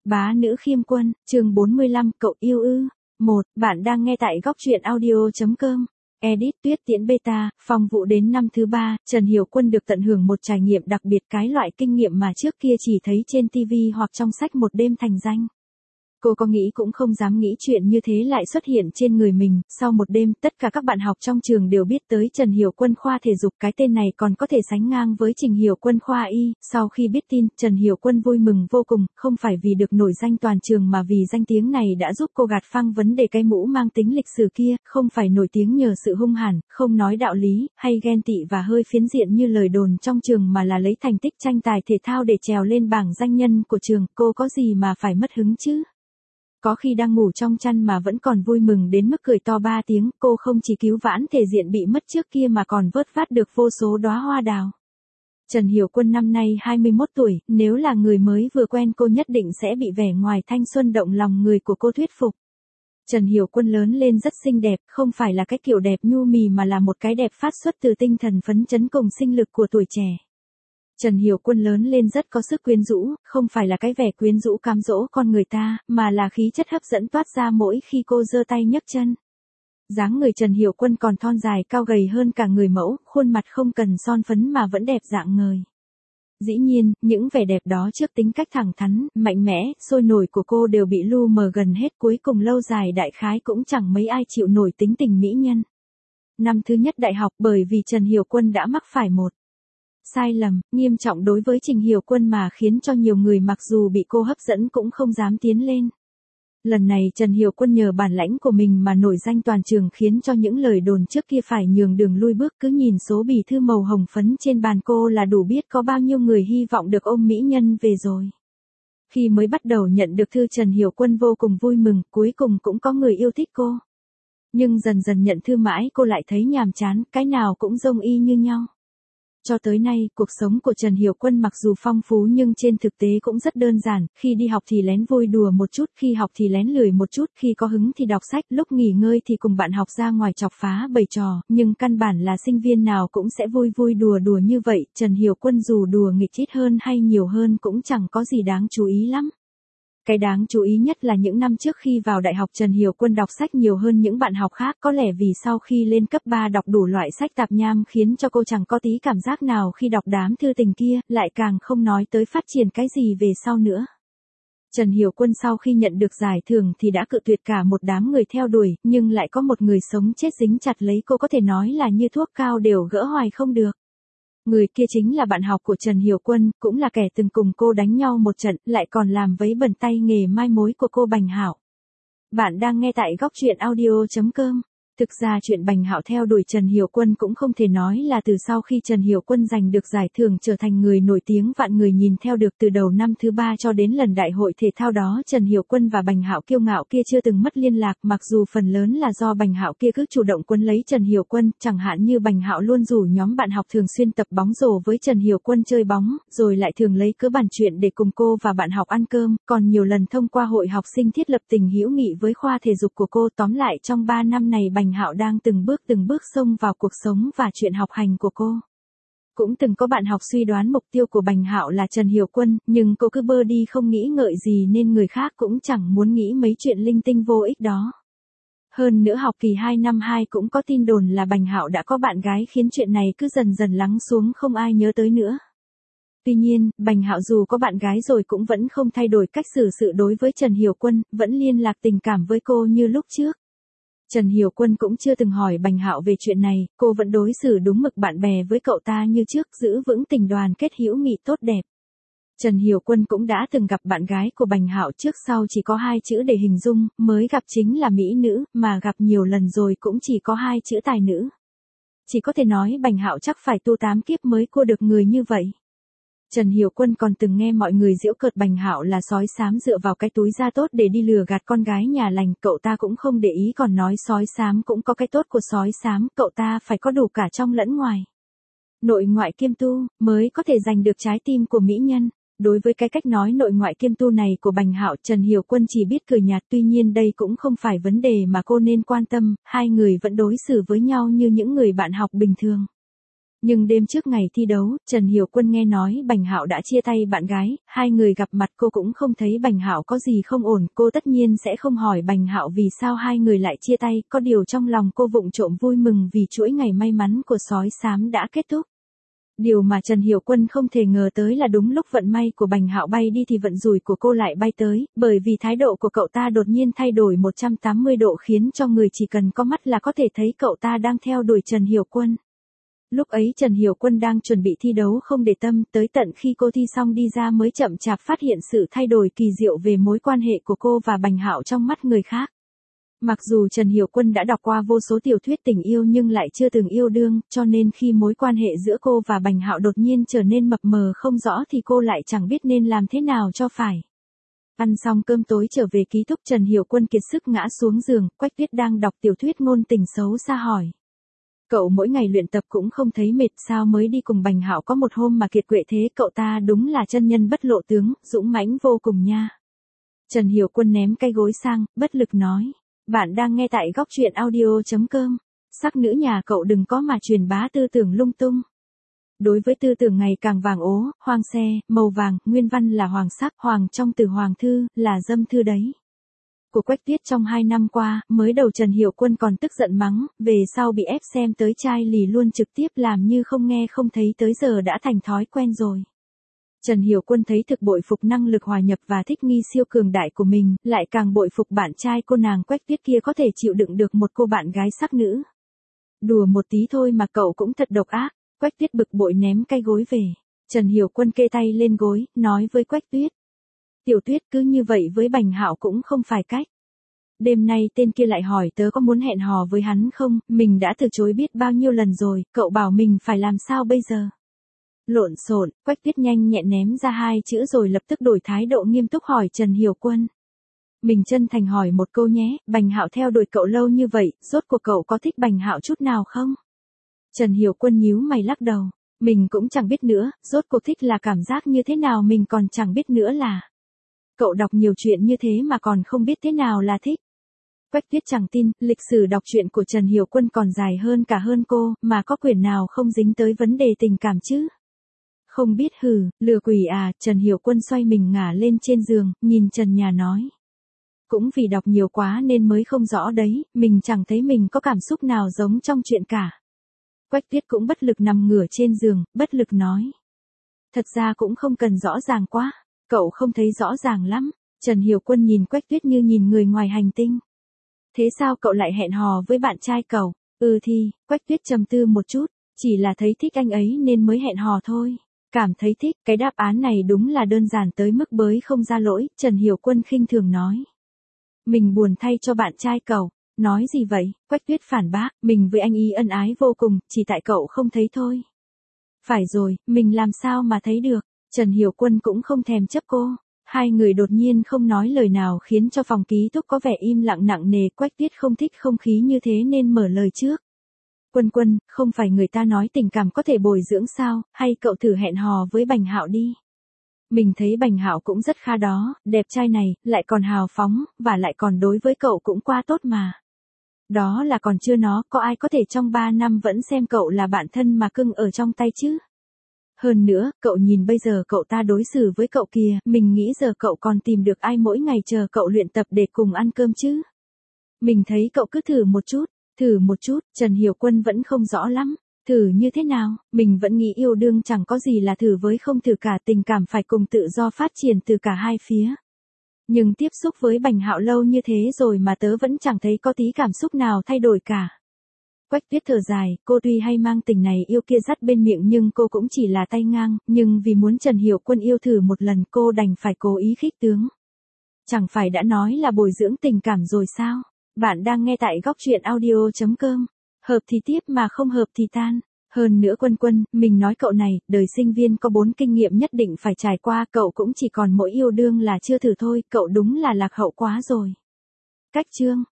Bá nữ khiêm quân, chương 45, cậu yêu ư. 1. Bạn đang nghe tại góc truyện audio.com. Edit Tuyết Tiễn Beta, phòng vụ đến năm thứ 3, Trần Hiểu Quân được tận hưởng một trải nghiệm đặc biệt, cái loại kinh nghiệm mà trước kia chỉ thấy trên TV hoặc trong sách Một Đêm Thành Danh. Cô có nghĩ cũng không dám nghĩ chuyện như thế lại xuất hiện trên người mình. Sau một đêm, tất cả các bạn học trong trường đều biết tới Trần Hiểu Quân khoa thể dục, cái tên này còn có thể sánh ngang với Trình Hiểu Quân khoa y. Sau khi biết tin, Trần Hiểu Quân vui mừng vô cùng, không phải vì được nổi danh toàn trường mà vì danh tiếng này đã giúp cô gạt phăng vấn đề cái mũ mang tính lịch sử kia, không phải nổi tiếng nhờ sự hung hãn, không nói đạo lý, hay ghen tị và hơi phiến diện như lời đồn trong trường, mà là lấy thành tích tranh tài thể thao để trèo lên bảng danh nhân của trường. Cô có gì mà phải mất hứng chứ? Có khi đang ngủ trong chăn mà vẫn còn vui mừng đến mức cười to 3 tiếng, cô không chỉ cứu vãn thể diện bị mất trước kia mà còn vớt vát được vô số đóa hoa đào. Trần Hiểu Quân năm nay 21 tuổi, nếu là người mới vừa quen cô nhất định sẽ bị vẻ ngoài thanh xuân động lòng người của cô thuyết phục. Trần Hiểu Quân lớn lên rất xinh đẹp, không phải là cái kiểu đẹp nhu mì mà là một cái đẹp phát xuất từ tinh thần phấn chấn cùng sinh lực của tuổi trẻ. Trần Hiểu Quân lớn lên rất có sức quyến rũ, không phải là cái vẻ quyến rũ cám dỗ con người ta, mà là khí chất hấp dẫn toát ra mỗi khi cô giơ tay nhấc chân. Dáng người Trần Hiểu Quân còn thon dài cao gầy hơn cả người mẫu, khuôn mặt không cần son phấn mà vẫn đẹp rạng ngời. Dĩ nhiên, những vẻ đẹp đó trước tính cách thẳng thắn, mạnh mẽ, sôi nổi của cô đều bị lu mờ gần hết, cuối cùng lâu dài đại khái cũng chẳng mấy ai chịu nổi tính tình mỹ nhân. Năm thứ nhất đại học, bởi vì Trần Hiểu Quân đã mắc phải một sai lầm nghiêm trọng đối với Trình Hiểu Quân mà khiến cho nhiều người mặc dù bị cô hấp dẫn cũng không dám tiến lên. Lần này Trần Hiểu Quân nhờ bản lãnh của mình mà nổi danh toàn trường, khiến cho những lời đồn trước kia phải nhường đường lui bước. Cứ nhìn số bì thư màu hồng phấn trên bàn cô là đủ biết có bao nhiêu người hy vọng được ôm mỹ nhân về rồi. Khi mới bắt đầu nhận được thư, Trần Hiểu Quân vô cùng vui mừng, cuối cùng cũng có người yêu thích cô. Nhưng dần dần nhận thư mãi cô lại thấy nhàm chán, cái nào cũng giống y như nhau. Cho tới nay, cuộc sống của Trần Hiểu Quân mặc dù phong phú nhưng trên thực tế cũng rất đơn giản, khi đi học thì lén vui đùa một chút, khi học thì lén lười một chút, khi có hứng thì đọc sách, lúc nghỉ ngơi thì cùng bạn học ra ngoài chọc phá bày trò, nhưng căn bản là sinh viên nào cũng sẽ vui vui đùa đùa như vậy. Trần Hiểu Quân dù đùa nghịch ít hơn hay nhiều hơn cũng chẳng có gì đáng chú ý lắm. Cái đáng chú ý nhất là những năm trước khi vào đại học, Trần Hiểu Quân đọc sách nhiều hơn những bạn học khác, có lẽ vì sau khi lên cấp 3 đọc đủ loại sách tạp nham khiến cho cô chẳng có tí cảm giác nào khi đọc đám thư tình kia, lại càng không nói tới phát triển cái gì về sau nữa. Trần Hiểu Quân sau khi nhận được giải thưởng thì đã cự tuyệt cả một đám người theo đuổi, nhưng lại có một người sống chết dính chặt lấy cô, có thể nói là như thuốc cao đều gỡ hoài không được. Người kia chính là bạn học của Trần Hiểu Quân, cũng là kẻ từng cùng cô đánh nhau một trận, lại còn làm vấy bẩn tay nghề mai mối của cô, Bành Hạo. Bạn đang nghe tại góc truyện audio.com. Thực ra chuyện Bành Hạo theo đuổi Trần Hiểu Quân cũng không thể nói là từ sau khi Trần Hiểu Quân giành được giải thưởng trở thành người nổi tiếng vạn người nhìn theo được. Từ đầu năm thứ 3 cho đến lần đại hội thể thao đó, Trần Hiểu Quân và Bành Hạo kiêu ngạo kia chưa từng mất liên lạc, mặc dù phần lớn là do Bành Hạo kia cứ chủ động quấn lấy Trần Hiểu Quân, chẳng hạn như Bành Hạo luôn rủ nhóm bạn học thường xuyên tập bóng rổ với Trần Hiểu Quân chơi bóng, rồi lại thường lấy cớ bàn chuyện để cùng cô và bạn học ăn cơm, còn nhiều lần thông qua hội học sinh thiết lập tình hữu nghị với khoa thể dục của cô. Tóm lại trong 3 năm này Bành Hạo đang từng bước xông vào cuộc sống và chuyện học hành của cô. Cũng từng có bạn học suy đoán mục tiêu của Bành Hạo là Trần Hiểu Quân, nhưng cô cứ bơ đi không nghĩ ngợi gì nên người khác cũng chẳng muốn nghĩ mấy chuyện linh tinh vô ích đó. Hơn nữa học kỳ 2 năm 2 cũng có tin đồn là Bành Hạo đã có bạn gái, khiến chuyện này cứ dần dần lắng xuống, không ai nhớ tới nữa. Tuy nhiên, Bành Hạo dù có bạn gái rồi cũng vẫn không thay đổi cách xử sự đối với Trần Hiểu Quân, vẫn liên lạc tình cảm với cô như lúc trước. Trần Hiểu Quân cũng chưa từng hỏi Bành Hạo về chuyện này, cô vẫn đối xử đúng mực bạn bè với cậu ta như trước, giữ vững tình đoàn kết hữu nghị tốt đẹp. Trần Hiểu Quân cũng đã từng gặp bạn gái của Bành Hạo, trước sau chỉ có 2 chữ để hình dung, mới gặp chính là mỹ nữ, mà gặp nhiều lần rồi cũng chỉ có 2 chữ tài nữ. Chỉ có thể nói Bành Hạo chắc phải tu 8 kiếp mới cua được người như vậy. Trần Hiểu Quân còn từng nghe mọi người giễu cợt Bành Hạo là sói xám dựa vào cái túi da tốt để đi lừa gạt con gái nhà lành, cậu ta cũng không để ý còn nói sói xám cũng có cái tốt của sói xám, cậu ta phải có đủ cả trong lẫn ngoài. Nội ngoại kiêm tu, mới có thể giành được trái tim của mỹ nhân. Đối với cái cách nói nội ngoại kiêm tu này của Bành Hạo, Trần Hiểu Quân chỉ biết cười nhạt, tuy nhiên đây cũng không phải vấn đề mà cô nên quan tâm, hai người vẫn đối xử với nhau như những người bạn học bình thường. Nhưng đêm trước ngày thi đấu, Trần Hiểu Quân nghe nói Bành Hạo đã chia tay bạn gái, hai người gặp mặt cô cũng không thấy Bành Hạo có gì không ổn, cô tất nhiên sẽ không hỏi Bành Hạo vì sao hai người lại chia tay, có điều trong lòng cô vụng trộm vui mừng vì chuỗi ngày may mắn của sói xám đã kết thúc. Điều mà Trần Hiểu Quân không thể ngờ tới là đúng lúc vận may của Bành Hạo bay đi thì vận rủi của cô lại bay tới, bởi vì thái độ của cậu ta đột nhiên thay đổi 180 độ khiến cho người chỉ cần có mắt là có thể thấy cậu ta đang theo đuổi Trần Hiểu Quân. Lúc ấy Trần Hiểu Quân đang chuẩn bị thi đấu không để tâm, tới tận khi cô thi xong đi ra mới chậm chạp phát hiện sự thay đổi kỳ diệu về mối quan hệ của cô và Bành Hạo trong mắt người khác. Mặc dù Trần Hiểu Quân đã đọc qua vô số tiểu thuyết tình yêu nhưng lại chưa từng yêu đương, cho nên khi mối quan hệ giữa cô và Bành Hạo đột nhiên trở nên mập mờ không rõ thì cô lại chẳng biết nên làm thế nào cho phải. Ăn xong cơm tối trở về ký túc, Trần Hiểu Quân kiệt sức ngã xuống giường, Quách Tuyết đang đọc tiểu thuyết ngôn tình xấu xa hỏi. Cậu mỗi ngày luyện tập cũng không thấy mệt sao mới đi cùng Bành Hạo có một hôm mà kiệt quệ thế, cậu ta đúng là chân nhân bất lộ tướng, dũng mãnh vô cùng nha. Trần Hiểu Quân ném cái gối sang, bất lực nói. Bạn đang nghe tại góc truyện audio.com. Sắc nữ nhà cậu đừng có mà truyền bá tư tưởng lung tung. Đối với tư tưởng ngày càng vàng ố, hoang xe, màu vàng, nguyên văn là hoàng sắc, hoàng trong từ hoàng thư, là dâm thư đấy. Của Quách Tuyết trong 2 năm qua, mới đầu Trần Hiểu Quân còn tức giận mắng, về sau bị ép xem tới chai lì luôn, trực tiếp làm như không nghe không thấy, tới giờ đã thành thói quen rồi. Trần Hiểu Quân thấy thực bội phục năng lực hòa nhập và thích nghi siêu cường đại của mình, lại càng bội phục bạn trai cô nàng Quách Tuyết kia có thể chịu đựng được một cô bạn gái sắc nữ. Đùa một tí thôi mà cậu cũng thật độc ác. Quách Tuyết bực bội ném cái gối về. Trần Hiểu Quân kê tay lên gối, nói với Quách Tuyết. Tiểu Tuyết, cứ như vậy với Bành Hạo cũng không phải cách. Đêm nay tên kia lại hỏi tớ có muốn hẹn hò với hắn không, mình đã từ chối biết bao nhiêu lần rồi, cậu bảo mình phải làm sao bây giờ? Lộn xộn, Quách Tuyết nhanh nhẹn ném ra 2 chữ rồi lập tức đổi thái độ nghiêm túc hỏi Trần Hiểu Quân. Mình chân thành hỏi một câu nhé, Bành Hạo theo đuổi cậu lâu như vậy, rốt cuộc cậu có thích Bành Hạo chút nào không? Trần Hiểu Quân nhíu mày lắc đầu, mình cũng chẳng biết nữa, rốt cuộc thích là cảm giác như thế nào mình còn chẳng biết nữa là. Cậu đọc nhiều chuyện như thế mà còn không biết thế nào là thích. Quách Tuyết chẳng tin, lịch sử đọc truyện của Trần Hiểu Quân còn dài hơn cả hơn cô, mà có quyển nào không dính tới vấn đề tình cảm chứ? Không biết hừ, lừa quỷ à, Trần Hiểu Quân xoay mình ngả lên trên giường, nhìn trần nhà nói. Cũng vì đọc nhiều quá nên mới không rõ đấy, mình chẳng thấy mình có cảm xúc nào giống trong chuyện cả. Quách Tuyết cũng bất lực nằm ngửa trên giường, bất lực nói. Thật ra cũng không cần rõ ràng quá, cậu không thấy rõ ràng lắm. Trần Hiểu Quân nhìn Quách Tuyết như nhìn người ngoài hành tinh. Thế sao cậu lại hẹn hò với bạn trai cậu? Thì, Quách Tuyết trầm tư một chút, chỉ là thấy thích anh ấy nên mới hẹn hò thôi. Cảm thấy thích, cái đáp án này đúng là đơn giản tới mức bới không ra lỗi, Trần Hiểu Quân khinh thường nói. Mình buồn thay cho bạn trai cậu. Nói gì vậy? Quách Tuyết phản bác, mình với anh ý ân ái vô cùng, chỉ tại cậu không thấy thôi. Phải rồi, mình làm sao mà thấy được? Trần Hiểu Quân cũng không thèm chấp cô. Hai người đột nhiên không nói lời nào khiến cho phòng ký túc có vẻ im lặng nặng nề. Quách Tuyết không thích không khí như thế nên mở lời trước. Quân, không phải người ta nói tình cảm có thể bồi dưỡng sao, hay cậu thử hẹn hò với Bành Hạo đi. Mình thấy Bành Hạo cũng rất khá đó, đẹp trai này, lại còn hào phóng, và lại còn đối với cậu cũng quá tốt mà. Đó là còn chưa nó, có ai có thể trong 3 năm vẫn xem cậu là bạn thân mà cưng ở trong tay chứ? Hơn nữa, cậu nhìn bây giờ cậu ta đối xử với cậu kìa, mình nghĩ giờ cậu còn tìm được ai mỗi ngày chờ cậu luyện tập để cùng ăn cơm chứ? Mình thấy cậu cứ thử một chút, Trần Hiểu Quân vẫn không rõ lắm. Thử như thế nào, mình vẫn nghĩ yêu đương chẳng có gì là thử với không thử cả, tình cảm phải cùng tự do phát triển từ cả hai phía. Nhưng tiếp xúc với Bành Hạo lâu như thế rồi mà tớ vẫn chẳng thấy có tí cảm xúc nào thay đổi cả. Quách Tuyết thở dài, cô tuy hay mang tình này yêu kia dắt bên miệng nhưng cô cũng chỉ là tay ngang, nhưng vì muốn Trần Hiểu Quân yêu thử một lần cô đành phải cố ý khích tướng. Chẳng phải đã nói là bồi dưỡng tình cảm rồi sao? Bạn đang nghe tại góc truyện audio.com. Hợp thì tiếp mà không hợp thì tan. Hơn nữa Quân, mình nói cậu này, đời sinh viên có 4 kinh nghiệm nhất định phải trải qua, cậu cũng chỉ còn mỗi yêu đương là chưa thử thôi, cậu đúng là lạc hậu quá rồi. Cách chương